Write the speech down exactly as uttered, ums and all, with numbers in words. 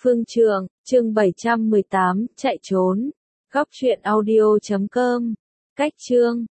Phương Trượng, chương bảy trăm mười tám, chạy trốn. Góc truyện audio chấm com. Cách chương